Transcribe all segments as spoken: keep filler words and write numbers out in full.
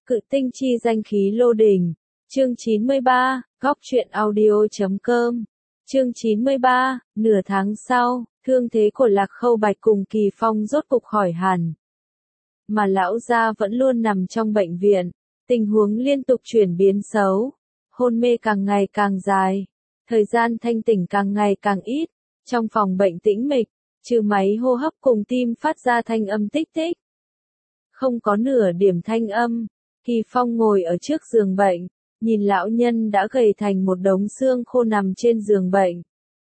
Cự tinh chi danh khí lô đỉnh. Chương chín mươi ba, góc truyện audio.com. Chương chín mươi ba, nửa tháng sau, thương thế của Lạc Khâu Bạch cùng Kỳ Phong rốt cục khỏi hẳn. Mà lão gia vẫn luôn nằm trong bệnh viện, tình huống liên tục chuyển biến xấu, hôn mê càng ngày càng dài, thời gian thanh tỉnh càng ngày càng ít, trong phòng bệnh tĩnh mịch, trừ máy hô hấp cùng tim phát ra thanh âm tích tích. Không có nửa điểm thanh âm, Kỳ Phong ngồi ở trước giường bệnh, nhìn lão nhân đã gầy thành một đống xương khô nằm trên giường bệnh.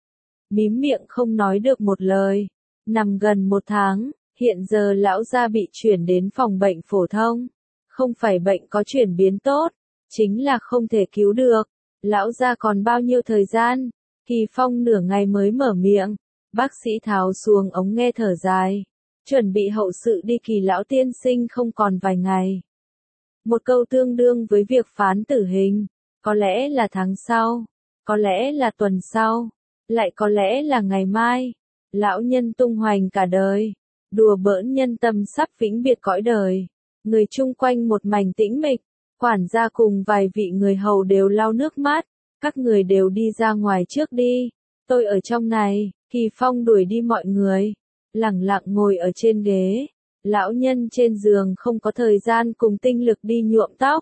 Mím miệng không nói được một lời, nằm gần một tháng, hiện giờ lão gia bị chuyển đến phòng bệnh phổ thông. Không phải bệnh có chuyển biến tốt, chính là không thể cứu được. Lão gia còn bao nhiêu thời gian? Kỳ Phong nửa ngày mới mở miệng, bác sĩ tháo xuống ống nghe thở dài. Chuẩn bị hậu sự đi Kỳ lão tiên sinh không còn vài ngày. Một câu tương đương với việc phán tử hình, có lẽ là tháng sau, có lẽ là tuần sau, lại có lẽ là ngày mai. Lão nhân tung hoành cả đời, đùa bỡn nhân tâm sắp vĩnh biệt cõi đời. Người chung quanh một mảnh tĩnh mịch, quản gia cùng vài vị người hầu đều lau nước mắt, các người đều đi ra ngoài trước đi, tôi ở trong này. Kỳ Phong đuổi đi mọi người, lẳng lặng ngồi ở trên ghế. Lão nhân trên giường không có thời gian cùng tinh lực đi nhuộm tóc.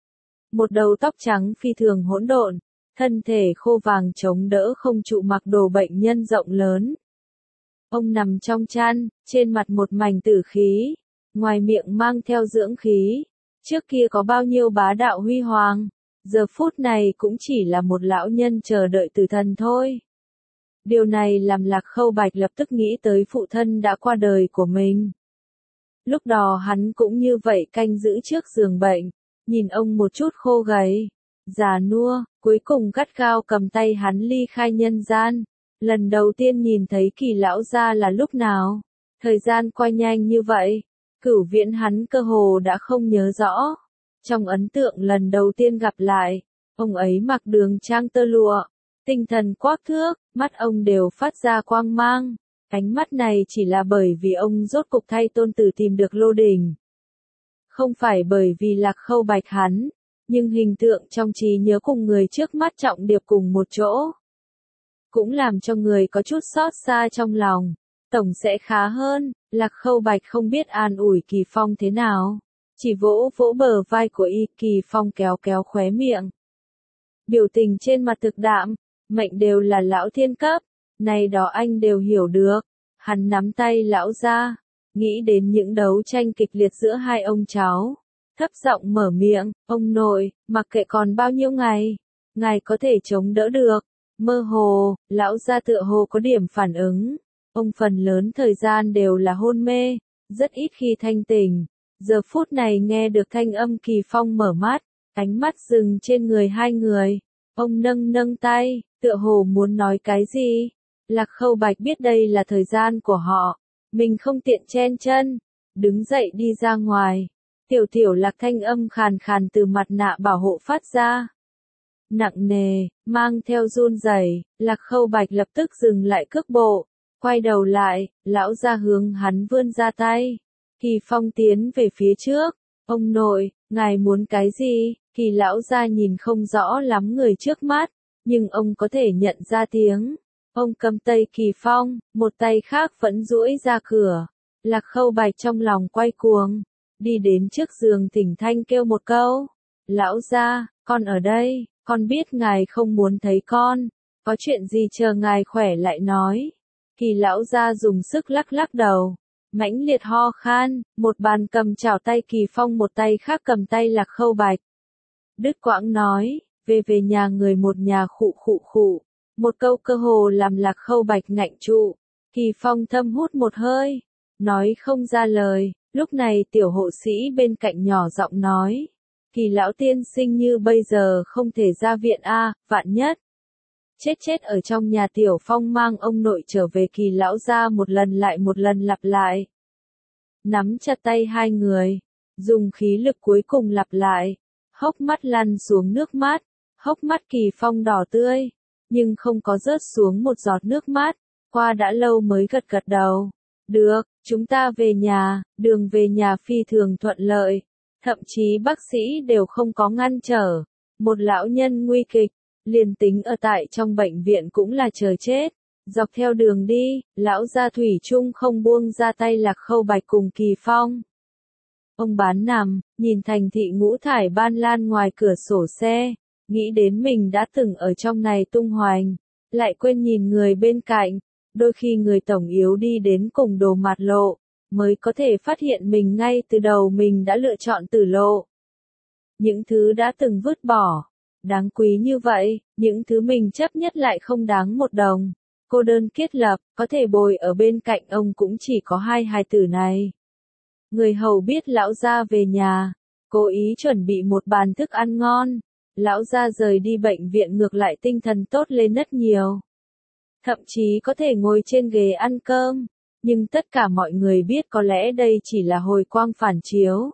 Một đầu tóc trắng phi thường hỗn độn, thân thể khô vàng chống đỡ không trụ mặc đồ bệnh nhân rộng lớn. Ông nằm trong chăn, trên mặt một mảnh tử khí, ngoài miệng mang theo dưỡng khí. Trước kia có bao nhiêu bá đạo huy hoàng, giờ phút này cũng chỉ là một lão nhân chờ đợi tử thần thôi. Điều này làm Lạc Khâu Bạch lập tức nghĩ tới phụ thân đã qua đời của mình. Lúc đó hắn cũng như vậy canh giữ trước giường bệnh, nhìn ông một chút khô gầy, già nua, cuối cùng gắt gao cầm tay hắn ly khai nhân gian. Lần đầu tiên nhìn thấy Kỳ lão gia là lúc nào? Thời gian qua nhanh như vậy, Cửu Viễn hắn cơ hồ đã không nhớ rõ. Trong ấn tượng lần đầu tiên gặp lại, ông ấy mặc đường trang tơ lụa, tinh thần quắc thước, mắt ông đều phát ra quang mang. Ánh mắt này chỉ là bởi vì ông rốt cục thay tôn tử tìm được lô đỉnh. Không phải bởi vì Lạc Khâu Bạch hắn, nhưng hình tượng trong trí nhớ cùng người trước mắt trọng điệp cùng một chỗ. Cũng làm cho người có chút xót xa trong lòng. Tổng sẽ khá hơn. Lạc Khâu Bạch không biết an ủi Kỳ Phong thế nào, chỉ vỗ vỗ bờ vai của y. Kỳ Phong kéo kéo khóe miệng, biểu tình trên mặt thực đạm. Mệnh đều là lão thiên cấp, này đó anh đều hiểu được. Hắn nắm tay lão ra, nghĩ đến những đấu tranh kịch liệt giữa hai ông cháu, thấp giọng mở miệng, ông nội, mặc kệ còn bao nhiêu ngày, ngài có thể chống đỡ được. Mơ hồ, lão gia tựa hồ có điểm phản ứng. Ông phần lớn thời gian đều là hôn mê, rất ít khi thanh tỉnh. Giờ phút này nghe được thanh âm Kỳ Phong mở mắt, ánh mắt dừng trên người hai người. Ông nâng nâng tay, tựa hồ muốn nói cái gì. Lạc Khâu Bạch biết đây là thời gian của họ, mình không tiện chen chân, đứng dậy đi ra ngoài. Tiểu tiểu Lạc thanh âm khàn khàn từ mặt nạ bảo hộ phát ra. Nặng nề, mang theo run rẩy. Lạc Khâu Bạch lập tức dừng lại cước bộ, quay đầu lại, lão ra hướng hắn vươn ra tay. Kỳ Phong tiến về phía trước, ông nội, ngài muốn cái gì? Kỳ lão ra nhìn không rõ lắm người trước mắt, nhưng ông có thể nhận ra tiếng. Ông cầm tay Kỳ Phong, một tay khác vẫn duỗi ra cửa. Lạc Khâu Bạch trong lòng quay cuồng, đi đến trước giường thỉnh thanh kêu một câu. Lão gia, con ở đây, con biết ngài không muốn thấy con, có chuyện gì chờ ngài khỏe lại nói. Kỳ lão gia dùng sức lắc lắc đầu, mãnh liệt ho khan, một bàn cầm chảo tay Kỳ Phong, một tay khác cầm tay Lạc Khâu Bạch. Đứt quãng nói, về về nhà người một nhà khụ khụ khụ. Một câu cơ hồ làm Lạc Khâu Bạch ngạnh trụ. Kỳ Phong thâm hút một hơi, nói không ra lời. Lúc này tiểu hộ sĩ bên cạnh nhỏ giọng nói, Kỳ lão tiên sinh như bây giờ không thể ra viện a, vạn nhất chết chết ở trong nhà. Tiểu Phong mang ông nội trở về. Kỳ lão ra một lần lại một lần lặp lại, nắm chặt tay hai người, dùng khí lực cuối cùng lặp lại. Hốc mắt lăn xuống nước mắt, hốc mắt Kỳ Phong đỏ tươi, nhưng không có rớt xuống một giọt nước mắt. Qua đã lâu mới gật gật đầu. Được, chúng ta về nhà. Đường về nhà phi thường thuận lợi, Thậm chí bác sĩ đều không có ngăn trở. Một lão nhân nguy kịch, liền tính ở tại trong bệnh viện cũng là chờ chết. Dọc theo đường đi, lão gia thủy chung không buông ra tay Lạc Khâu Bạch cùng Kỳ Phong. Ông bán nằm, nhìn thành thị ngũ thải ban lan ngoài cửa sổ xe, nghĩ đến mình đã từng ở trong này tung hoành, lại quên nhìn người bên cạnh, đôi khi người tổng yếu đi đến cùng đồ mạt lộ, mới có thể phát hiện mình ngay từ đầu mình đã lựa chọn tử lộ. Những thứ đã từng vứt bỏ, đáng quý như vậy, những thứ mình chấp nhất lại không đáng một đồng. Cô đơn kết lập, có thể bồi ở bên cạnh ông cũng chỉ có hai hài tử này. Người hầu biết lão gia về nhà, cố ý chuẩn bị một bàn thức ăn ngon. Lão gia rời đi bệnh viện ngược lại tinh thần tốt lên rất nhiều. Thậm chí có thể ngồi trên ghế ăn cơm. Nhưng tất cả mọi người biết có lẽ đây chỉ là hồi quang phản chiếu.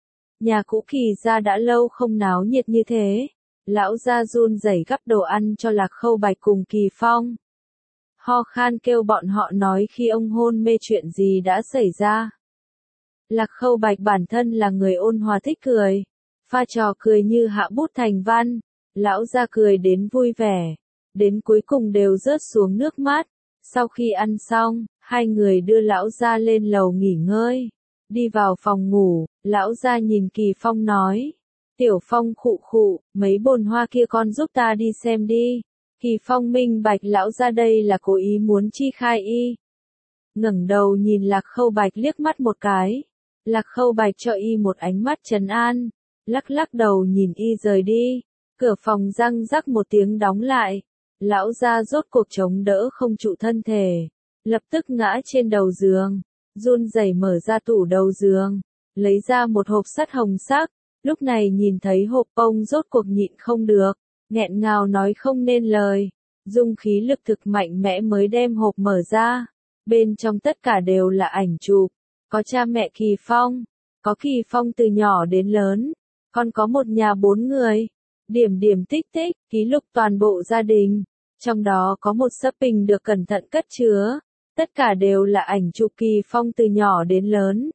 Nhà cũ Kỳ gia đã lâu không náo nhiệt như thế. Lão gia run rẩy gắp đồ ăn cho Lạc Khâu Bạch cùng Kỳ Phong. Ho khan kêu bọn họ nói khi ông hôn mê chuyện gì đã xảy ra. Lạc Khâu Bạch bản thân là người ôn hòa thích cười. Pha trò cười như hạ bút thành văn. Lão gia cười đến vui vẻ. Đến cuối cùng đều rớt xuống nước mắt. Sau khi ăn xong, hai người đưa lão gia lên lầu nghỉ ngơi. Đi vào phòng ngủ, lão gia nhìn Kỳ Phong nói. Tiểu Phong khụ khụ, mấy bồn hoa kia con giúp ta đi xem đi. Kỳ Phong minh bạch lão gia đây là cố ý muốn chi khai y. Ngẩng đầu nhìn Lạc Khâu Bạch liếc mắt một cái. Lạc Khâu Bạch cho y một ánh mắt trấn an. Lắc lắc đầu nhìn y rời đi. Cửa phòng răng rắc một tiếng đóng lại. Lão gia rốt cuộc chống đỡ không trụ thân thể. Lập tức ngã trên đầu giường. Run rẩy mở ra tủ đầu giường. Lấy ra một hộp sắt hồng sắc. Lúc này nhìn thấy hộp ông rốt cuộc nhịn không được. Nghẹn ngào nói không nên lời. Dung khí lực thực mạnh mẽ mới đem hộp mở ra. Bên trong tất cả đều là ảnh chụp. Có cha mẹ Kỳ Phong. Có Kỳ Phong từ nhỏ đến lớn. Còn có một nhà bốn người. Điểm điểm tích tích, ký lục toàn bộ gia đình. Trong đó có một sấp hình được cẩn thận cất chứa. Tất cả đều là ảnh chụp Kỳ Phong từ nhỏ đến lớn.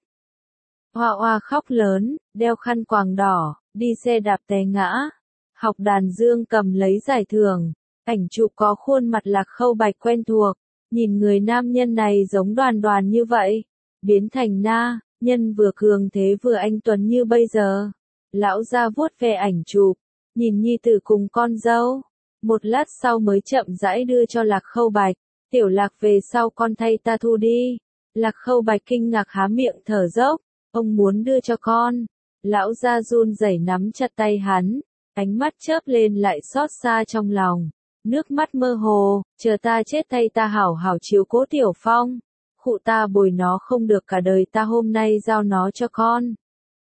Hoa hoa khóc lớn, đeo khăn quàng đỏ, đi xe đạp té ngã. Học đàn dương cầm lấy giải thưởng. Ảnh chụp có khuôn mặt Lạc Khâu Bạch quen thuộc. Nhìn người nam nhân này giống Đoàn Đoàn như vậy. Biến thành na, nhân vừa cường thế vừa anh tuấn như bây giờ. Lão gia vuốt ve ảnh chụp. Nhìn nhi tử cùng con dâu. Một lát sau mới chậm rãi đưa cho Lạc Khâu Bạch. Tiểu Lạc về sau con thay ta thu đi. Lạc Khâu Bạch kinh ngạc há miệng thở dốc. Ông muốn đưa cho con. Lão gia run rẩy nắm chặt tay hắn. Ánh mắt chớp lên lại xót xa trong lòng. Nước mắt mơ hồ, chờ ta chết thay ta hảo hảo chiếu cố Tiểu Phong. Khụ ta bồi nó không được cả đời ta hôm nay giao nó cho con.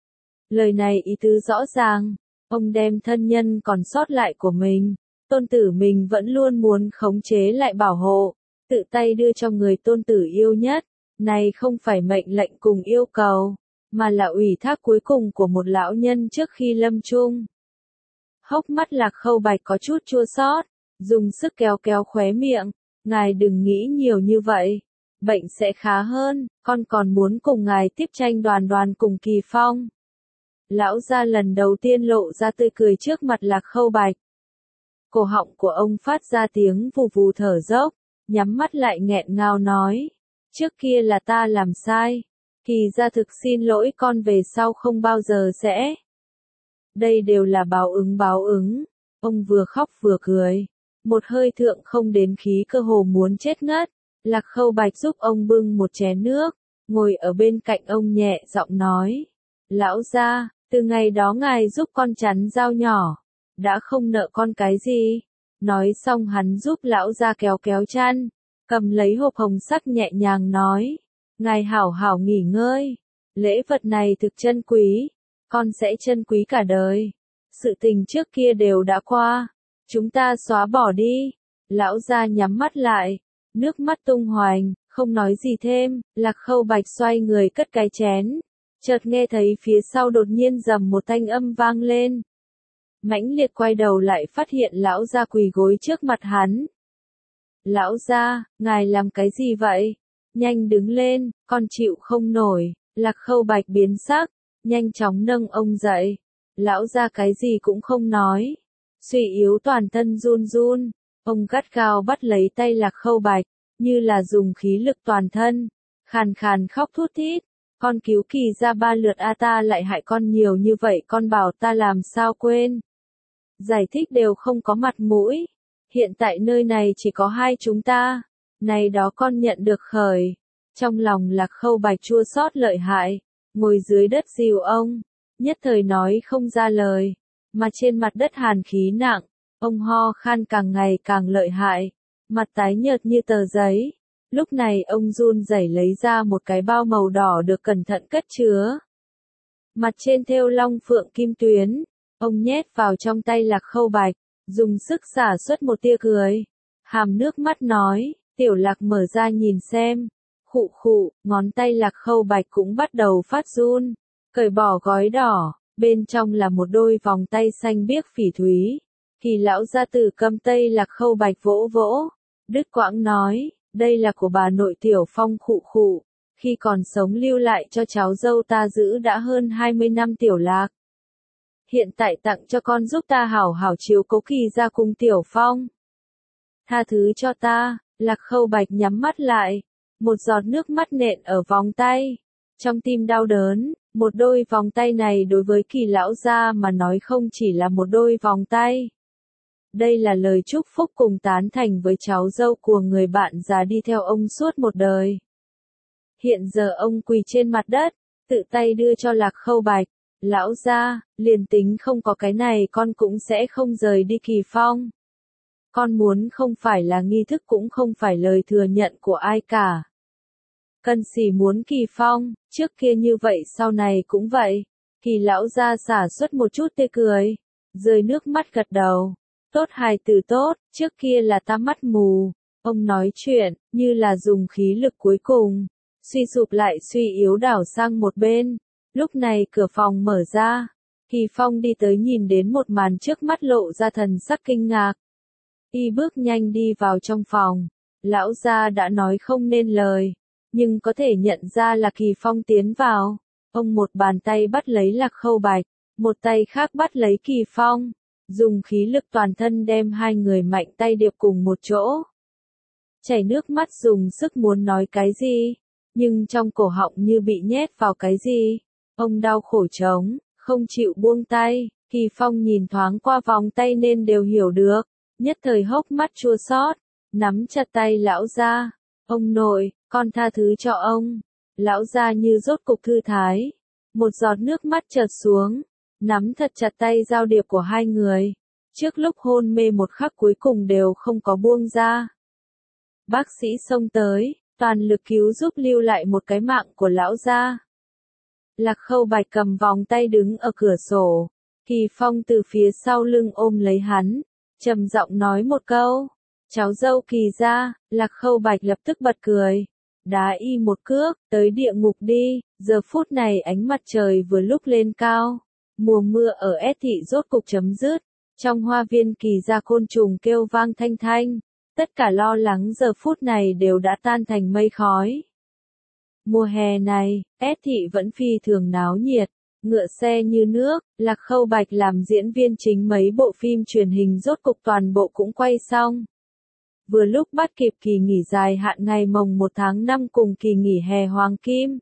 Lời này ý tứ rõ ràng. Ông đem thân nhân còn sót lại của mình. Tôn tử mình vẫn luôn muốn khống chế lại bảo hộ. Tự tay đưa cho người tôn tử yêu nhất. Này không phải mệnh lệnh cùng yêu cầu. Mà là ủy thác cuối cùng của một lão nhân trước khi lâm chung. Hốc mắt Lạc Khâu Bạch có chút chua xót, dùng sức kéo kéo khóe miệng. Ngài đừng nghĩ nhiều như vậy. Bệnh sẽ khá hơn, con còn muốn cùng ngài tiếp tranh Đoàn Đoàn cùng Kỳ Phong. Lão gia lần đầu tiên lộ ra tươi cười trước mặt Lạc Khâu Bạch. Cổ họng của ông phát ra tiếng vù vù thở dốc, nhắm mắt lại nghẹn ngào nói. Trước kia là ta làm sai. Kỳ gia thực xin lỗi con về sau không bao giờ sẽ. Đây đều là báo ứng báo ứng. Ông vừa khóc vừa cười. Một hơi thượng không đến khí cơ hồ muốn chết ngất. Lạc Khâu Bạch giúp ông bưng một chén nước. Ngồi ở bên cạnh ông nhẹ giọng nói. Lão gia, từ ngày đó ngài giúp con chắn dao nhỏ. Đã không nợ con cái gì. Nói xong hắn giúp lão gia kéo kéo chăn. Cầm lấy hộp hồng sắc nhẹ nhàng nói. Ngài hảo hảo nghỉ ngơi. Lễ vật này thực chân quý. Con sẽ chân quý cả đời. Sự tình trước kia đều đã qua. Chúng ta xóa bỏ đi. Lão gia nhắm mắt lại. Nước mắt tung hoành. Không nói gì thêm. Lạc Khâu Bạch xoay người cất cái chén. Chợt nghe thấy phía sau đột nhiên rầm một thanh âm vang lên. Mãnh liệt quay đầu lại phát hiện lão gia quỳ gối trước mặt hắn. Lão gia, ngài làm cái gì vậy? Nhanh đứng lên, con chịu không nổi. Lạc Khâu Bạch biến sắc. nhanh chóng nâng ông dậy. Lão gia cái gì cũng không nói. Suy yếu toàn thân run run. Ông gắt gao bắt lấy tay Lạc Khâu Bạch, như là dùng khí lực toàn thân. Khàn khàn khóc thút thít. Con cứu Kỳ ra ba lượt a ta lại hại con nhiều như vậy, con bảo ta làm sao quên. Giải thích đều không có mặt mũi. Hiện tại nơi này chỉ có hai chúng ta. Này đó con nhận được khởi. Trong lòng Lạc Khâu Bạch chua xót lợi hại. Ngồi dưới đất dìu ông. Nhất thời nói không ra lời. Mà trên mặt đất hàn khí nặng. Ông ho khan càng ngày càng lợi hại. Mặt tái nhợt như tờ giấy. Lúc này ông run rẩy lấy ra một cái bao màu đỏ được cẩn thận cất chứa. Mặt trên thêu long phượng kim tuyến. Ông nhét vào trong tay Lạc Khâu Bạch. Dùng sức xả xuất một tia cười. Hàm nước mắt nói. Tiểu Lạc mở ra nhìn xem. Khụ khụ, ngón tay Lạc Khâu Bạch cũng bắt đầu phát run. Cởi bỏ gói đỏ. Bên trong là một đôi vòng tay xanh biếc phỉ thúy. Kỳ lão gia tử cầm tay Lạc Khâu Bạch vỗ vỗ. Đứt quãng nói. Đây là của bà nội Tiểu Phong khụ khụ. Khi còn sống lưu lại cho cháu dâu ta giữ đã hơn hai mươi năm Tiểu Lạc. Hiện tại tặng cho con giúp ta hảo hảo chiếu cố Kỳ ra cùng Tiểu Phong. Tha thứ cho ta. Lạc Khâu Bạch nhắm mắt lại. Một giọt nước mắt nện ở vòng tay. Trong tim đau đớn. Một đôi vòng tay này đối với Kỳ lão gia mà nói không chỉ là một đôi vòng tay. Đây là lời chúc phúc cùng tán thành với cháu dâu của người bạn già đi theo ông suốt một đời. Hiện giờ ông quỳ trên mặt đất, tự tay đưa cho Lạc Khâu Bạch. Lão gia, liền tính không có cái này con cũng sẽ không rời đi Kỳ Phong. Con muốn không phải là nghi thức cũng không phải lời thừa nhận của ai cả. Cần gì muốn Kỳ Phong, trước kia như vậy sau này cũng vậy. Kỳ lão gia xả xuất một chút tê cười, rơi nước mắt gật đầu. Tốt hài tử tốt, trước kia là ta mắt mù. Ông nói chuyện, như là dùng khí lực cuối cùng. Suy sụp lại suy yếu đảo sang một bên. Lúc này cửa phòng mở ra. Kỳ Phong đi tới nhìn đến một màn trước mắt lộ ra thần sắc kinh ngạc. Y bước nhanh đi vào trong phòng. Lão gia đã nói không nên lời. Nhưng có thể nhận ra là Kỳ Phong tiến vào. Ông một bàn tay bắt lấy Lạc Khâu Bạch. Một tay khác bắt lấy Kỳ Phong. Dùng khí lực toàn thân đem hai người mạnh tay điệp cùng một chỗ. Chảy nước mắt dùng sức muốn nói cái gì. Nhưng trong cổ họng như bị nhét vào cái gì. Ông đau khổ chống, không chịu buông tay. Kỳ Phong nhìn thoáng qua vòng tay nên đều hiểu được. Nhất thời hốc mắt chua xót, nắm chặt tay lão gia. Ông nội, con tha thứ cho ông. Lão gia như rốt cục thư thái. Một giọt nước mắt chợt xuống. Nắm thật chặt tay giao điệp của hai người. Trước lúc hôn mê một khắc cuối cùng đều không có buông ra. Bác sĩ xông tới, toàn lực cứu giúp lưu lại một cái mạng của lão gia. Lạc Khâu Bạch cầm vòng tay đứng ở cửa sổ. Kỳ Phong từ phía sau lưng ôm lấy hắn. Trầm giọng nói một câu. Cháu dâu Kỳ ra, Lạc Khâu Bạch lập tức bật cười. Đá y một cước, tới địa ngục đi. Giờ phút này ánh mặt trời vừa lúc lên cao. Mùa mưa ở S thị rốt cục chấm dứt. Trong hoa viên Kỳ ra côn trùng kêu vang thanh thanh. Tất cả lo lắng giờ phút này đều đã tan thành mây khói. Mùa hè này, S thị vẫn phi thường náo nhiệt. Ngựa xe như nước, Lạc Khâu Bạch làm diễn viên chính mấy bộ phim truyền hình rốt cục toàn bộ cũng quay xong. Vừa lúc bắt kịp kỳ nghỉ dài hạn ngày mồng một tháng năm cùng kỳ nghỉ hè hoàng kim.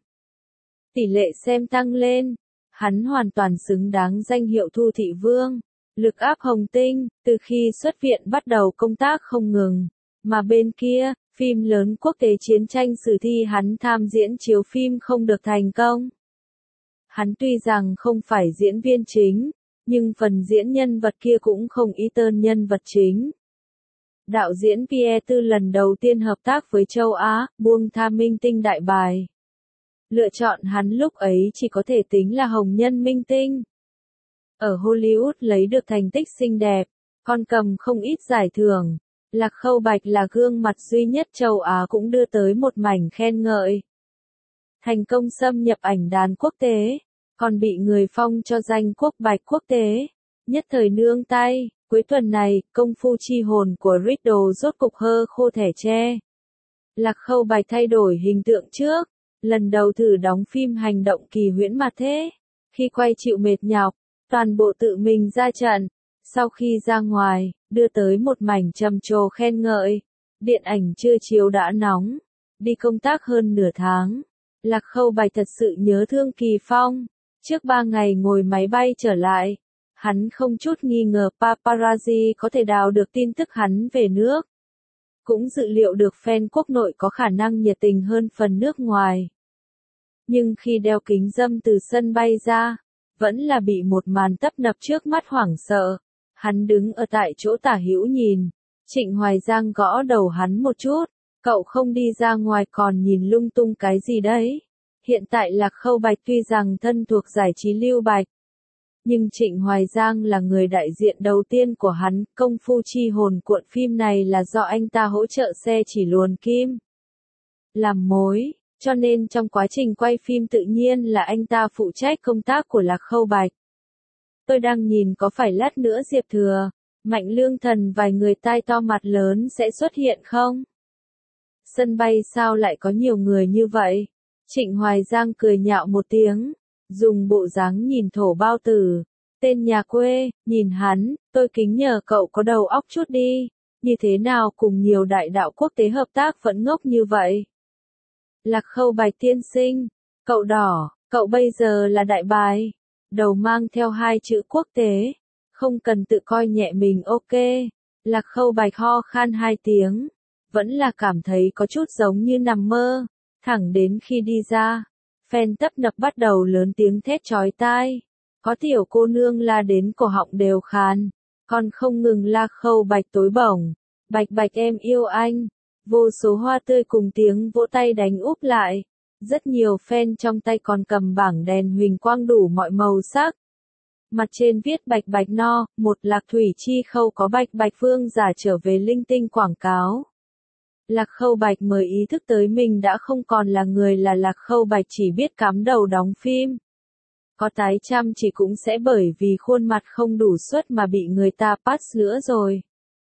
Tỷ lệ xem tăng lên. Hắn hoàn toàn xứng đáng danh hiệu Thu Thị Vương. Lực áp hồng tinh, từ khi xuất viện bắt đầu công tác không ngừng. Mà bên kia, phim lớn quốc tế chiến tranh sử thi hắn tham diễn chiếu phim không được thành công. Hắn tuy rằng không phải diễn viên chính, nhưng phần diễn nhân vật kia cũng không ý tơn nhân vật chính. Đạo diễn Pierre Tư lần đầu tiên hợp tác với châu Á, buông tha minh tinh đại bài. Lựa chọn hắn lúc ấy chỉ có thể tính là hồng nhân minh tinh. Ở Hollywood lấy được thành tích xinh đẹp, còn cầm không ít giải thưởng. Lạc Khâu Bạch là gương mặt duy nhất châu Á cũng đưa tới một mảnh khen ngợi. Thành công xâm nhập ảnh đàn quốc tế, còn bị người phong cho danh quốc bạch quốc tế. Nhất thời nương tay, cuối tuần này, công phu chi hồn của Riddle rốt cục hơ khô thẻ tre. Lạc Khâu Bạch thay đổi hình tượng trước, lần đầu thử đóng phim hành động kỳ huyễn mà thế. Khi quay chịu mệt nhọc, toàn bộ tự mình ra trận. Sau khi ra ngoài, đưa tới một mảnh trầm trồ khen ngợi. Điện ảnh chưa chiếu đã nóng. Đi công tác hơn nửa tháng. Lạc Khâu Bạch thật sự nhớ thương Kỳ Phong. Trước ba ngày ngồi máy bay trở lại, hắn không chút nghi ngờ paparazzi có thể đào được tin tức hắn về nước. Cũng dự liệu được fan quốc nội có khả năng nhiệt tình hơn phần nước ngoài. Nhưng khi đeo kính râm từ sân bay ra, vẫn là bị một màn tấp nập trước mắt hoảng sợ. Hắn đứng ở tại chỗ tả hữu nhìn. Trịnh Hoài Giang gõ đầu hắn một chút. Cậu không đi ra ngoài còn nhìn lung tung cái gì đấy. Hiện tại Lạc Khâu Bạch tuy rằng thân thuộc giải trí Lưu Bạch. Nhưng Trịnh Hoài Giang là người đại diện đầu tiên của hắn. Công phu chi hồn cuộn phim này là do anh ta hỗ trợ xe chỉ luồn kim. Làm mối. Cho nên trong quá trình quay phim tự nhiên là anh ta phụ trách công tác của Lạc Khâu Bạch. Tôi đang nhìn có phải lát nữa Diệp Thừa, Mạnh Lương Thần vài người tai to mặt lớn sẽ xuất hiện không? Sân bay sao lại có nhiều người như vậy? Trịnh Hoài Giang cười nhạo một tiếng, dùng bộ dáng nhìn thổ bao tử. Tên nhà quê, nhìn hắn, tôi kính nhờ cậu có đầu óc chút đi. Như thế nào cùng nhiều đại đạo quốc tế hợp tác vẫn ngốc như vậy? Lạc Khâu Bạch tiên sinh, cậu đỏ, cậu bây giờ là đại bài. Đầu mang theo hai chữ quốc tế. Không cần tự coi nhẹ mình ok. Lạc Khâu Bạch ho khan hai tiếng. Vẫn là cảm thấy có chút giống như nằm mơ. Thẳng đến khi đi ra. Fan tấp nập bắt đầu lớn tiếng thét chói tai. Có tiểu cô nương la đến cổ họng đều khàn. Còn không ngừng Lạc Khâu Bạch tối bổng. Bạch Bạch em yêu anh. Vô số hoa tươi cùng tiếng vỗ tay đánh úp lại. Rất nhiều fan trong tay còn cầm bảng đèn huỳnh quang đủ mọi màu sắc. Mặt trên viết Bạch Bạch no, một Lạc Thủy Chi Khâu có Bạch Bạch Vương giả trở về linh tinh quảng cáo. Lạc Khâu Bạch mới ý thức tới mình đã không còn là người là Lạc Khâu Bạch chỉ biết cắm đầu đóng phim. Có tái chăm chỉ cũng sẽ bởi vì khuôn mặt không đủ suất mà bị người ta pass nữa rồi.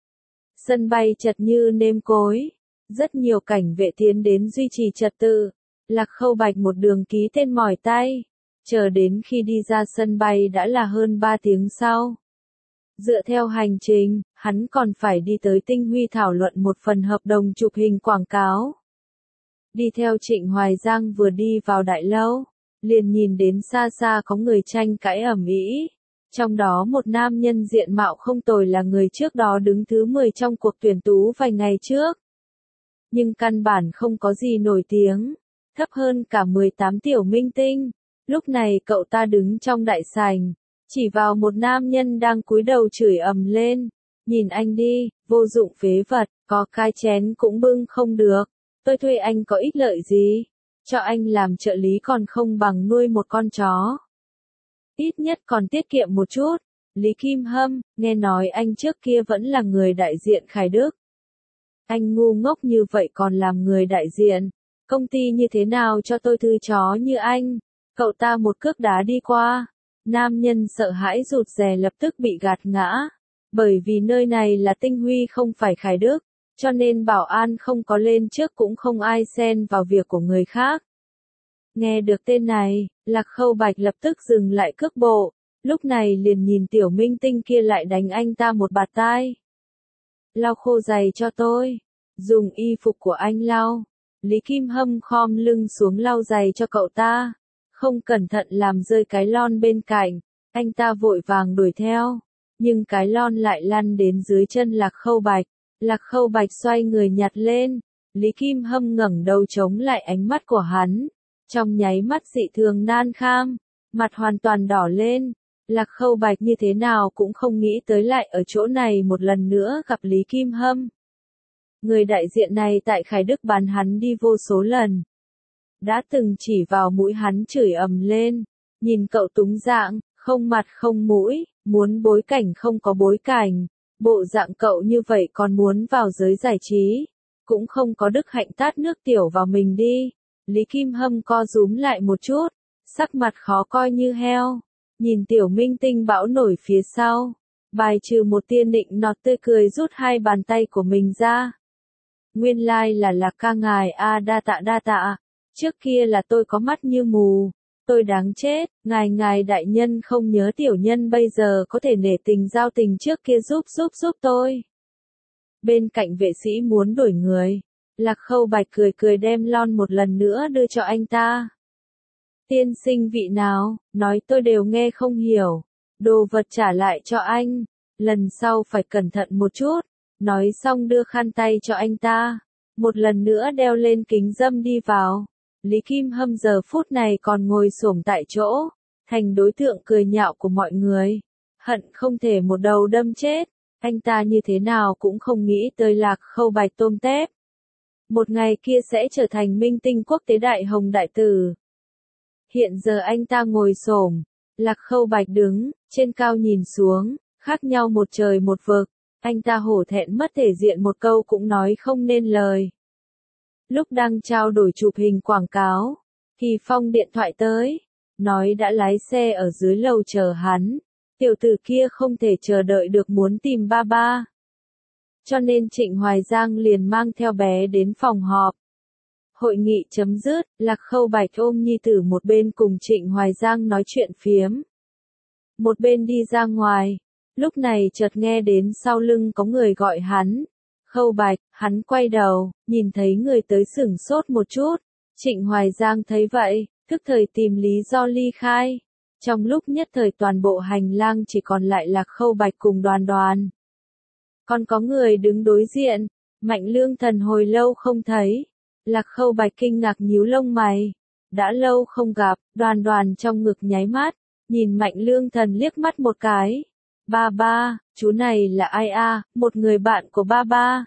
Sân bay chật như nêm cối. Rất nhiều cảnh vệ tiến đến duy trì trật tự. Lạc Khâu Bạch một đường ký tên mỏi tay. Chờ đến khi đi ra sân bay đã là hơn ba tiếng sau. Dựa theo hành trình, hắn còn phải đi tới Tinh Huy thảo luận một phần hợp đồng chụp hình quảng cáo. Đi theo Trịnh Hoài Giang vừa đi vào đại lâu, liền nhìn đến xa xa có người tranh cãi ầm ĩ. Trong đó một nam nhân diện mạo không tồi là người trước đó đứng thứ mười trong cuộc tuyển tú vài ngày trước. Nhưng căn bản không có gì nổi tiếng, thấp hơn cả mười tám tiểu minh tinh. Lúc này cậu ta đứng trong đại sảnh, chỉ vào một nam nhân đang cúi đầu chửi ầm lên. Nhìn anh đi, vô dụng phế vật, có cái chén cũng bưng không được. Tôi thuê anh có ích lợi gì? Cho anh làm trợ lý còn không bằng nuôi một con chó. Ít nhất còn tiết kiệm một chút. Lý Kim Hâm, nghe nói anh trước kia vẫn là người đại diện Khải Đức. Anh ngu ngốc như vậy còn làm người đại diện. Công ty như thế nào cho tôi thư chó như anh? Cậu ta một cước đá đi qua. Nam nhân sợ hãi rụt rè lập tức bị gạt ngã. Bởi vì nơi này là Tinh Huy không phải Khải Đức. Cho nên bảo an không có lên trước cũng không ai xen vào việc của người khác. Nghe được tên này, Lạc Khâu Bạch lập tức dừng lại cước bộ. Lúc này liền nhìn tiểu minh tinh kia lại đánh anh ta một bạt tai. Lau khô giày cho tôi. Dùng y phục của anh lau. Lý Kim Hâm khom lưng xuống lau giày cho cậu ta. Không cẩn thận làm rơi cái lon bên cạnh. Anh ta vội vàng đuổi theo. Nhưng cái lon lại lăn đến dưới chân Lạc Khâu Bạch. Lạc Khâu Bạch xoay người nhặt lên. Lý Kim Hâm ngẩng đầu chống lại ánh mắt của hắn. Trong nháy mắt dị thường nan kham. Mặt hoàn toàn đỏ lên. Lạc Khâu Bạch như thế nào cũng không nghĩ tới lại ở chỗ này một lần nữa gặp Lý Kim Hâm. Người đại diện này tại Khải Đức bán hắn đi vô số lần. Đã từng chỉ vào mũi hắn chửi ầm lên. Nhìn cậu túng dạng, không mặt không mũi, muốn bối cảnh không có bối cảnh. Bộ dạng cậu như vậy còn muốn vào giới giải trí. Cũng không có đức hạnh tát nước tiểu vào mình đi. Lý Kim Hâm co rúm lại một chút. Sắc mặt khó coi như heo. Nhìn tiểu minh tinh bão nổi phía sau. Bài trừ một tia nịnh nọt tươi cười rút hai bàn tay của mình ra. Nguyên lai like là Lạc ca ngài a à, đa tạ đa tạ. Trước kia là tôi có mắt như mù. Tôi đáng chết, ngài ngài đại nhân không nhớ tiểu nhân bây giờ có thể nể tình giao tình trước kia giúp giúp giúp tôi. Bên cạnh vệ sĩ muốn đổi người. Lạc Khâu Bạch cười cười đem lon một lần nữa đưa cho anh ta. Tiên sinh vị nào, nói tôi đều nghe không hiểu. Đồ vật trả lại cho anh. Lần sau phải cẩn thận một chút. Nói xong đưa khăn tay cho anh ta. Một lần nữa đeo lên kính dâm đi vào. Lý Kim Hâm giờ phút này còn ngồi xổm tại chỗ. Thành đối tượng cười nhạo của mọi người. Hận không thể một đầu đâm chết. Anh ta như thế nào cũng không nghĩ tới Lạc Khâu Bạch tôm tép. Một ngày kia sẽ trở thành minh tinh quốc tế đại hồng đại tử. Hiện giờ anh ta ngồi xổm, Lạc Khâu Bạch đứng, trên cao nhìn xuống, khác nhau một trời một vực. Anh ta hổ thẹn mất thể diện một câu cũng nói không nên lời. Lúc đang trao đổi chụp hình quảng cáo, Kỳ Phong điện thoại tới, nói đã lái xe ở dưới lầu chờ hắn. Tiểu tử kia không thể chờ đợi được muốn tìm ba ba. Cho nên Trịnh Hoài Giang liền mang theo bé đến phòng họp. Hội nghị chấm dứt, Lạc Khâu Bạch ôm nhi tử một bên cùng Trịnh Hoài Giang nói chuyện phiếm. Một bên đi ra ngoài, lúc này chợt nghe đến sau lưng có người gọi hắn. Khâu Bạch, hắn quay đầu, nhìn thấy người tới sửng sốt một chút. Trịnh Hoài Giang thấy vậy, tức thời tìm lý do ly khai. Trong lúc nhất thời toàn bộ hành lang chỉ còn lại Lạc Khâu Bạch cùng Đoàn Đoàn. Còn có người đứng đối diện, Mạnh Lương Thần hồi lâu không thấy. Lạc Khâu Bạch kinh ngạc nhíu lông mày. Đã lâu không gặp, Đoàn Đoàn trong ngực nháy mắt, nhìn Mạnh Lương Thần liếc mắt một cái. Ba ba, chú này là ai a? Một người bạn của ba ba.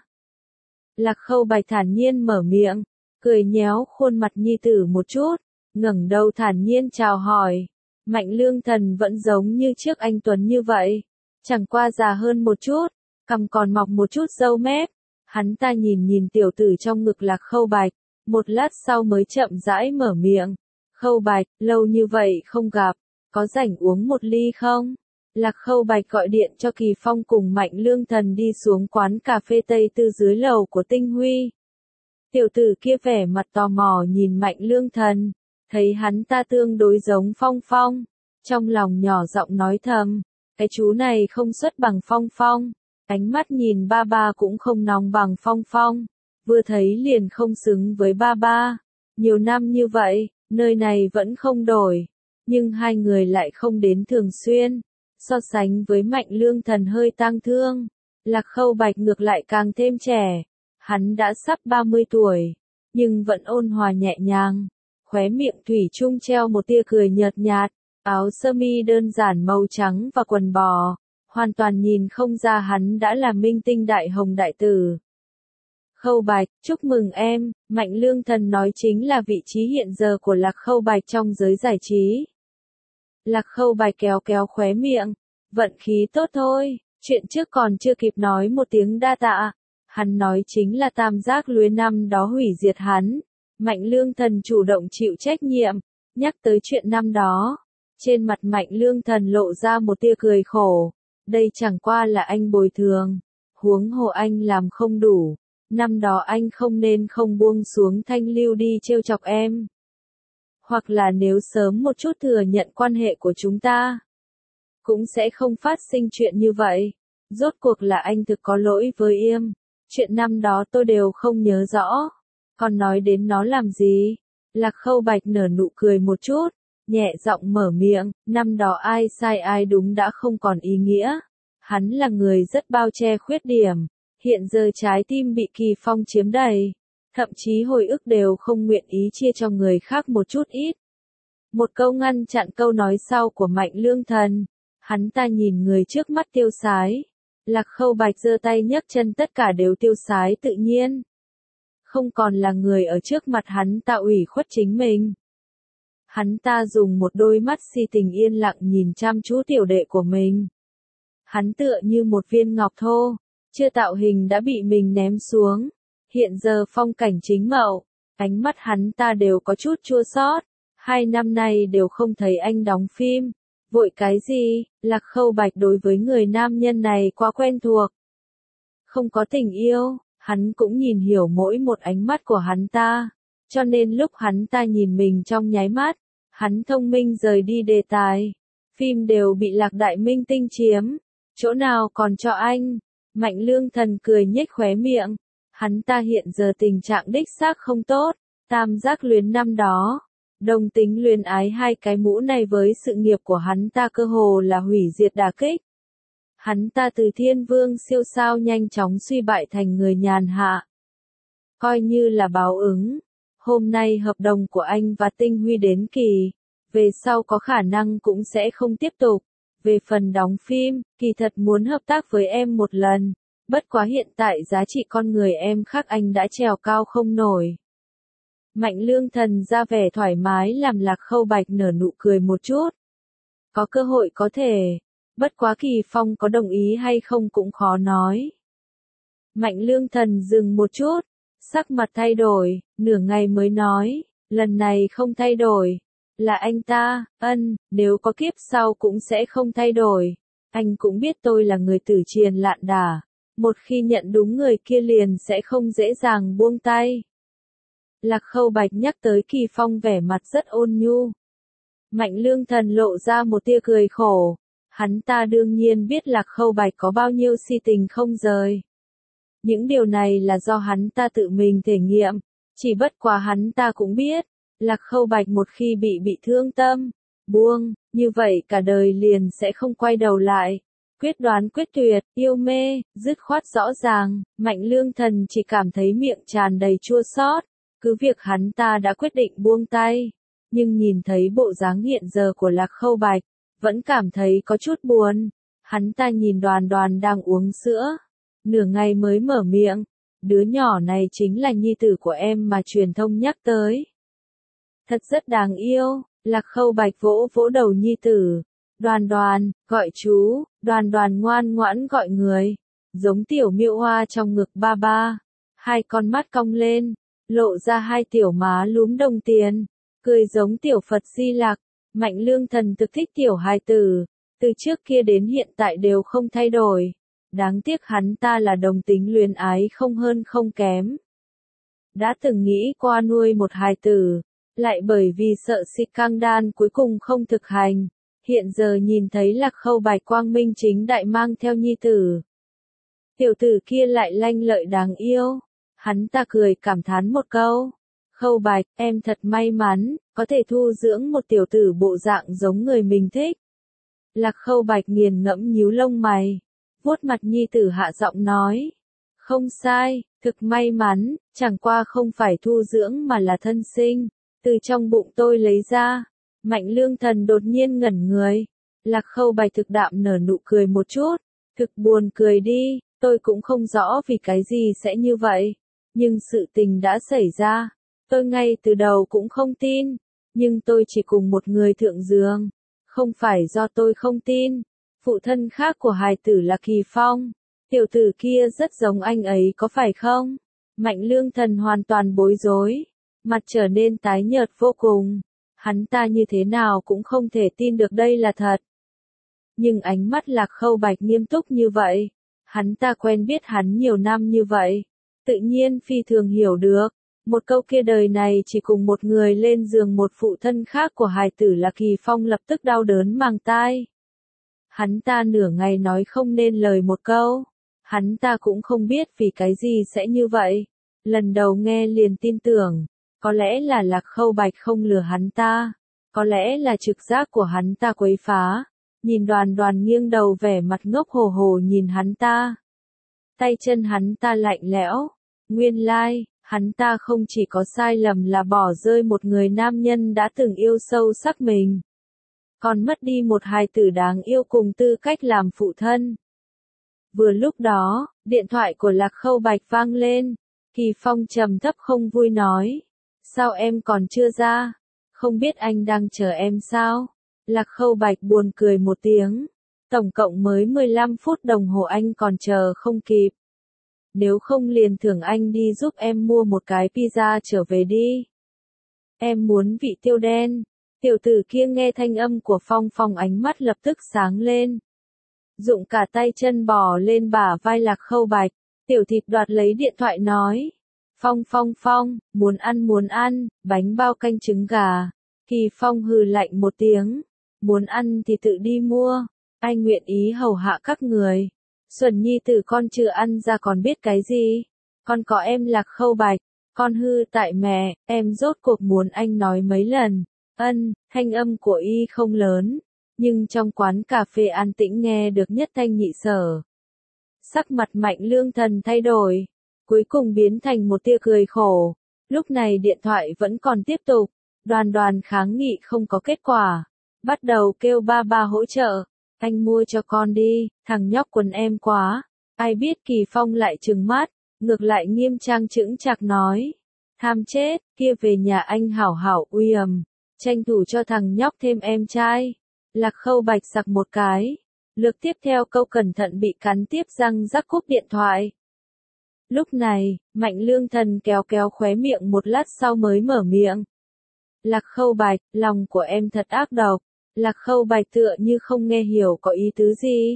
Lạc Khâu Bạch thản nhiên mở miệng, cười nhéo khuôn mặt nhi tử một chút, ngẩng đầu thản nhiên chào hỏi. Mạnh Lương Thần vẫn giống như trước anh tuấn như vậy, chẳng qua già hơn một chút, cằm còn mọc một chút râu mép. Hắn ta nhìn nhìn tiểu tử trong ngực Lạc Khâu Bạch, một lát sau mới chậm rãi mở miệng. Khâu Bạch, lâu như vậy không gặp, có rảnh uống một ly không? Lạc Khâu Bạch gọi điện cho Kỳ Phong cùng Mạnh Lương Thần đi xuống quán cà phê Tây Tư dưới lầu của Tinh Huy. Tiểu tử kia vẻ mặt tò mò nhìn Mạnh Lương Thần, thấy hắn ta tương đối giống Phong Phong, trong lòng nhỏ giọng nói thầm, cái chú này không xuất bằng Phong Phong, ánh mắt nhìn ba ba cũng không nóng bằng Phong Phong, vừa thấy liền không xứng với ba ba. Nhiều năm như vậy, nơi này vẫn không đổi, nhưng hai người lại không đến thường xuyên. So sánh với Mạnh Lương Thần hơi tang thương, Lạc Khâu Bạch ngược lại càng thêm trẻ. Hắn đã sắp ba mươi tuổi, nhưng vẫn ôn hòa nhẹ nhàng, khóe miệng thủy chung treo một tia cười nhợt nhạt, áo sơ mi đơn giản màu trắng và quần bò, hoàn toàn nhìn không ra hắn đã là minh tinh đại hồng đại tử. Khâu Bạch, chúc mừng em, Mạnh Lương Thần nói chính là vị trí hiện giờ của Lạc Khâu Bạch trong giới giải trí. Lạc Khâu Bạch kéo kéo khóe miệng, vận khí tốt thôi, chuyện trước còn chưa kịp nói một tiếng đa tạ. Hắn nói chính là tam giác luyến năm đó hủy diệt hắn. Mạnh Lương Thần chủ động chịu trách nhiệm, nhắc tới chuyện năm đó. Trên mặt Mạnh Lương Thần lộ ra một tia cười khổ. Đây chẳng qua là anh bồi thường. Huống hồ anh làm không đủ. Năm đó anh không nên không buông xuống thanh lưu đi trêu chọc em. Hoặc là nếu sớm một chút thừa nhận quan hệ của chúng ta, cũng sẽ không phát sinh chuyện như vậy. Rốt cuộc là anh thực có lỗi với em. Chuyện năm đó tôi đều không nhớ rõ. Còn nói đến nó làm gì? Lạc Khâu Bạch nở nụ cười một chút, nhẹ giọng mở miệng, năm đó ai sai ai đúng đã không còn ý nghĩa. Hắn là người rất bao che khuyết điểm. Hiện giờ trái tim bị Kỳ Phong chiếm đầy. Thậm chí hồi ức đều không nguyện ý chia cho người khác một chút ít. Một câu ngăn chặn câu nói sau của Mạnh Lương Thần. Hắn ta nhìn người trước mắt tiêu sái. Lạc Khâu Bạch giơ tay nhấc chân tất cả đều tiêu sái tự nhiên. Không còn là người ở trước mặt hắn ta ủy khuất chính mình. Hắn ta dùng một đôi mắt si tình yên lặng nhìn chăm chú tiểu đệ của mình. Hắn tựa như một viên ngọc thô, chưa tạo hình đã bị mình ném xuống. Hiện giờ phong cảnh chính mậu, ánh mắt hắn ta đều có chút chua xót. Hai năm nay đều không thấy anh đóng phim. Vội cái gì? Lạc Khâu Bạch đối với người nam nhân này quá quen thuộc. Không có tình yêu, hắn cũng nhìn hiểu mỗi một ánh mắt của hắn ta. Cho nên lúc hắn ta nhìn mình trong nháy mắt, Hắn thông minh rời đi đề tài. Phim đều bị Lạc đại minh tinh chiếm. Chỗ nào còn cho anh? Mạnh Lương Thần cười nhếch khóe miệng. Hắn ta hiện giờ tình trạng đích xác không tốt. Tam giác luyến năm đó. Đồng tính luyến ái hai cái mũ này với sự nghiệp của hắn ta cơ hồ là hủy diệt đả kích. Hắn ta từ thiên vương siêu sao nhanh chóng suy bại thành người nhàn hạ. Coi như là báo ứng. Hôm nay hợp đồng của anh và Tinh Huy đến kỳ. Về sau có khả năng cũng sẽ không tiếp tục. Về phần đóng phim, kỳ thật muốn hợp tác với em một lần. Bất quá hiện tại giá trị con người em khác anh đã trèo cao không nổi. Mạnh Lương Thần ra vẻ thoải mái làm Lạc Khâu Bạch nở nụ cười một chút. Có cơ hội có thể. Bất quá Kỳ Phong có đồng ý hay không cũng khó nói. Mạnh Lương Thần dừng một chút. Sắc mặt thay đổi, nửa ngày mới nói. Lần này không thay đổi. Là anh ta, ân, nếu có kiếp sau cũng sẽ không thay đổi. Anh cũng biết tôi là người tử triền lạn đà. Một khi nhận đúng người kia liền sẽ không dễ dàng buông tay. Lạc Khâu Bạch nhắc tới Kỳ Phong vẻ mặt rất ôn nhu. Mạnh Lương Thần lộ ra một tia cười khổ. Hắn ta đương nhiên biết Lạc Khâu Bạch có bao nhiêu si tình không rời. Những điều này là do hắn ta tự mình thể nghiệm. Chỉ bất quá hắn ta cũng biết. Lạc Khâu Bạch một khi bị bị thương tâm, buông, như vậy cả đời liền sẽ không quay đầu lại. Quyết đoán quyết tuyệt, yêu mê, dứt khoát rõ ràng, Mạnh Lương Thần chỉ cảm thấy miệng tràn đầy chua xót. Cứ việc hắn ta đã quyết định buông tay, nhưng nhìn thấy bộ dáng hiện giờ của Lạc Khâu Bạch, vẫn cảm thấy có chút buồn. Hắn ta nhìn Đoàn Đoàn đang uống sữa, nửa ngày mới mở miệng, đứa nhỏ này chính là nhi tử của em mà truyền thông nhắc tới. Thật rất đáng yêu, Lạc Khâu Bạch vỗ vỗ đầu nhi tử. Đoàn Đoàn, gọi chú, Đoàn Đoàn ngoan ngoãn gọi người, giống tiểu miêu hoa trong ngực ba ba. Hai con mắt cong lên, lộ ra hai tiểu má lúm đồng tiền, cười giống tiểu Phật Di Lặc. Mạnh Lương Thần thực thích tiểu hài tử, từ trước kia đến hiện tại đều không thay đổi. Đáng tiếc hắn ta là đồng tính luyến ái không hơn không kém. Đã từng nghĩ qua nuôi một hài tử, lại bởi vì sợ si căng đan cuối cùng không thực hành. Hiện giờ nhìn thấy Lạc Khâu Bạch quang minh chính đại mang theo nhi tử. Tiểu tử kia lại lanh lợi đáng yêu. Hắn ta cười cảm thán một câu. Khâu Bạch, em thật may mắn, có thể thu dưỡng một tiểu tử bộ dạng giống người mình thích. Lạc Khâu Bạch nghiền ngẫm nhíu lông mày, vuốt mặt nhi tử hạ giọng nói. Không sai, thực may mắn, chẳng qua không phải thu dưỡng mà là thân sinh, từ trong bụng tôi lấy ra. Mạnh Lương Thần đột nhiên ngẩn người. Lạc Khâu Bạch thực đạm nở nụ cười một chút. Thực buồn cười đi, tôi cũng không rõ vì cái gì sẽ như vậy. Nhưng sự tình đã xảy ra. Tôi ngay từ đầu cũng không tin. Nhưng tôi chỉ cùng một người thượng giường. Không phải do tôi không tin. Phụ thân khác của hài tử là Kỳ Phong. Tiểu tử kia rất giống anh ấy có phải không? Mạnh Lương Thần hoàn toàn bối rối. Mặt trở nên tái nhợt vô cùng. Hắn ta như thế nào cũng không thể tin được đây là thật. Nhưng ánh mắt Lạc Khâu Bạch nghiêm túc như vậy. Hắn ta quen biết hắn nhiều năm như vậy. Tự nhiên phi thường hiểu được. Một câu kia đời này chỉ cùng một người lên giường một phụ thân khác của hài tử là Kỳ Phong lập tức đau đớn màng tai. Hắn ta nửa ngày nói không nên lời một câu. Hắn ta cũng không biết vì cái gì sẽ như vậy. Lần đầu nghe liền tin tưởng. Có lẽ là Lạc Khâu Bạch không lừa hắn ta. Có lẽ là trực giác của hắn ta quấy phá. Nhìn Đoàn Đoàn nghiêng đầu vẻ mặt ngốc hồ hồ nhìn hắn ta. Tay chân hắn ta lạnh lẽo. Nguyên lai, like, hắn ta không chỉ có sai lầm là bỏ rơi một người nam nhân đã từng yêu sâu sắc mình. Còn mất đi một hài tử đáng yêu cùng tư cách làm phụ thân. Vừa lúc đó, điện thoại của Lạc Khâu Bạch vang lên. Kỳ Phong trầm thấp không vui nói. Sao em còn chưa ra? Không biết anh đang chờ em sao? Lạc Khâu Bạch buồn cười một tiếng. Tổng cộng mới mười lăm phút đồng hồ anh còn chờ không kịp. Nếu không liền thưởng anh đi giúp em mua một cái pizza trở về đi. Em muốn vị tiêu đen. Tiểu tử kia nghe thanh âm của Phong Phong ánh mắt lập tức sáng lên. Dụng cả tay chân bò lên bả vai Lạc Khâu Bạch. Tiểu thịt đoạt lấy điện thoại nói. Phong Phong Phong, muốn ăn muốn ăn, bánh bao canh trứng gà. Kỳ Phong hừ lạnh một tiếng. Muốn ăn thì tự đi mua. Anh nguyện ý hầu hạ các người. Xuân Nhi từ con chưa ăn ra còn biết cái gì. Con có em Lạc Khâu Bạch. Con hư tại mẹ, em rốt cuộc muốn anh nói mấy lần. Ân, thanh âm của y không lớn. Nhưng trong quán cà phê an tĩnh nghe được nhất thanh nhị sở. Sắc mặt Mạnh Lương Thần thay đổi. Cuối cùng biến thành một tia cười khổ. Lúc này điện thoại vẫn còn tiếp tục. Đoàn đoàn kháng nghị không có kết quả. Bắt đầu kêu ba ba hỗ trợ. Anh mua cho con đi, thằng nhóc quần em quá. Ai biết Kỳ Phong lại trừng mắt. Ngược lại nghiêm trang chững chạc nói. Tham chết, kia về nhà anh hảo hảo uy ầm. Tranh thủ cho thằng nhóc thêm em trai. Lạc Khâu Bạch sặc một cái. Lượt tiếp theo câu cẩn thận bị cắn tiếp răng rắc cúp điện thoại. Lúc này, Mạnh Lương Thần kéo kéo khóe miệng một lát sau mới mở miệng. Lạc Khâu Bạch, lòng của em thật ác độc. Lạc Khâu Bạch tựa như không nghe hiểu có ý tứ gì.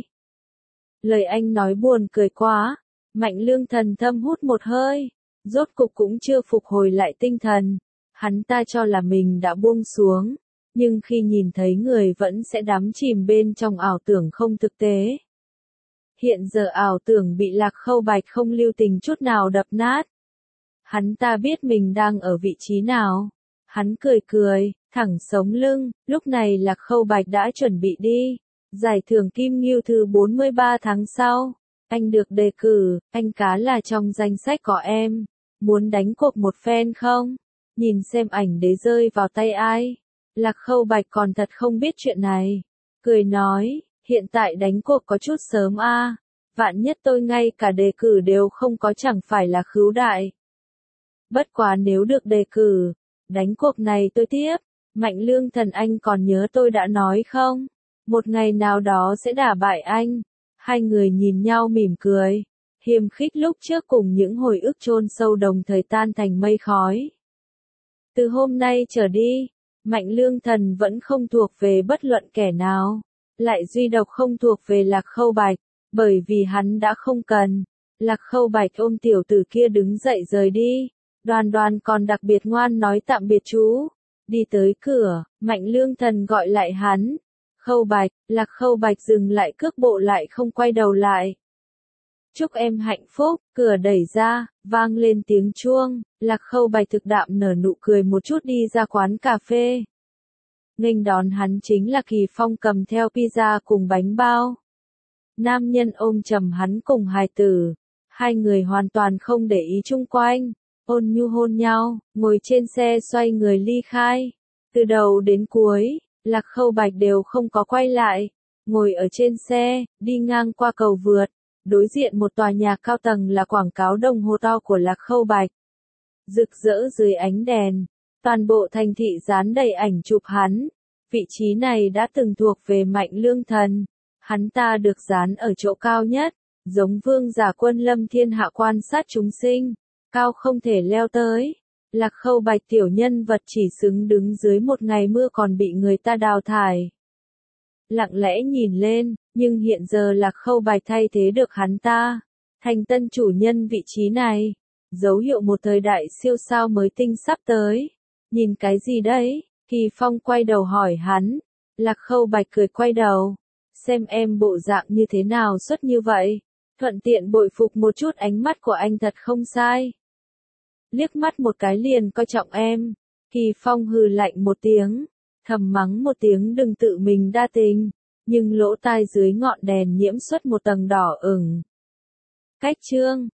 Lời anh nói buồn cười quá. Mạnh Lương Thần thâm hút một hơi. Rốt cục cũng chưa phục hồi lại tinh thần. Hắn ta cho là mình đã buông xuống. Nhưng khi nhìn thấy người vẫn sẽ đắm chìm bên trong ảo tưởng không thực tế. Hiện giờ ảo tưởng bị Lạc Khâu Bạch không lưu tình chút nào đập nát. Hắn ta biết mình đang ở vị trí nào. Hắn cười cười, thẳng sống lưng, lúc này Lạc Khâu Bạch đã chuẩn bị đi. Giải thưởng Kim Ngưu thứ bốn mươi ba tháng sau. Anh được đề cử, anh cá là trong danh sách có em. Muốn đánh cuộc một phen không? Nhìn xem ảnh đế rơi vào tay ai? Lạc Khâu Bạch còn thật không biết chuyện này. Cười nói, hiện tại đánh cuộc có chút sớm a. À. Vạn nhất tôi ngay cả đề cử đều không có chẳng phải là khứu đại. Bất quá nếu được đề cử, đánh cuộc này tôi tiếp. Mạnh Lương Thần anh còn nhớ tôi đã nói không? Một ngày nào đó sẽ đả bại anh. Hai người nhìn nhau mỉm cười. Hiềm khích lúc trước cùng những hồi ức chôn sâu đồng thời tan thành mây khói. Từ hôm nay trở đi, Mạnh Lương Thần vẫn không thuộc về bất luận kẻ nào. Lại duy độc không thuộc về Lạc Khâu Bạch. Bởi vì hắn đã không cần. Lạc Khâu Bạch ôm tiểu tử kia đứng dậy rời đi. Đoàn đoàn còn đặc biệt ngoan nói tạm biệt chú. Đi tới cửa, Mạnh Lương Thần gọi lại hắn. Khâu Bạch, Lạc Khâu Bạch dừng lại cước bộ lại không quay đầu lại. Chúc em hạnh phúc, cửa đẩy ra, vang lên tiếng chuông. Lạc Khâu Bạch thực đạm nở nụ cười một chút đi ra quán cà phê. Nghênh đón hắn chính là Kỳ Phong cầm theo pizza cùng bánh bao. Nam nhân ôm chầm hắn cùng hài tử. Hai người hoàn toàn không để ý chung quanh. Ôn nhu hôn nhau, ngồi trên xe xoay người ly khai. Từ đầu đến cuối, Lạc Khâu Bạch đều không có quay lại. Ngồi ở trên xe, đi ngang qua cầu vượt. Đối diện một tòa nhà cao tầng là quảng cáo đồng hồ to của Lạc Khâu Bạch. Rực rỡ dưới ánh đèn. Toàn bộ thành thị dán đầy ảnh chụp hắn. Vị trí này đã từng thuộc về Mạnh Lương Thần. Hắn ta được dán ở chỗ cao nhất. Giống vương giả quân lâm thiên hạ quan sát chúng sinh. Cao không thể leo tới. Lạc Khâu Bạch tiểu nhân vật chỉ xứng đứng dưới một ngày mưa còn bị người ta đào thải. Lặng lẽ nhìn lên, nhưng hiện giờ Lạc Khâu Bạch thay thế được hắn ta. Thành tân chủ nhân vị trí này. Dấu hiệu một thời đại siêu sao mới tinh sắp tới. Nhìn cái gì đấy? Kỳ Phong quay đầu hỏi hắn. Lạc Khâu Bạch cười quay đầu. Xem em bộ dạng như thế nào xuất như vậy. Thuận tiện bội phục một chút ánh mắt của anh thật không sai. Liếc mắt một cái liền coi trọng em. Kỳ Phong hừ lạnh một tiếng. Thầm mắng một tiếng đừng tự mình đa tình. Nhưng lỗ tai dưới ngọn đèn nhiễm xuất một tầng đỏ ửng. Cách chương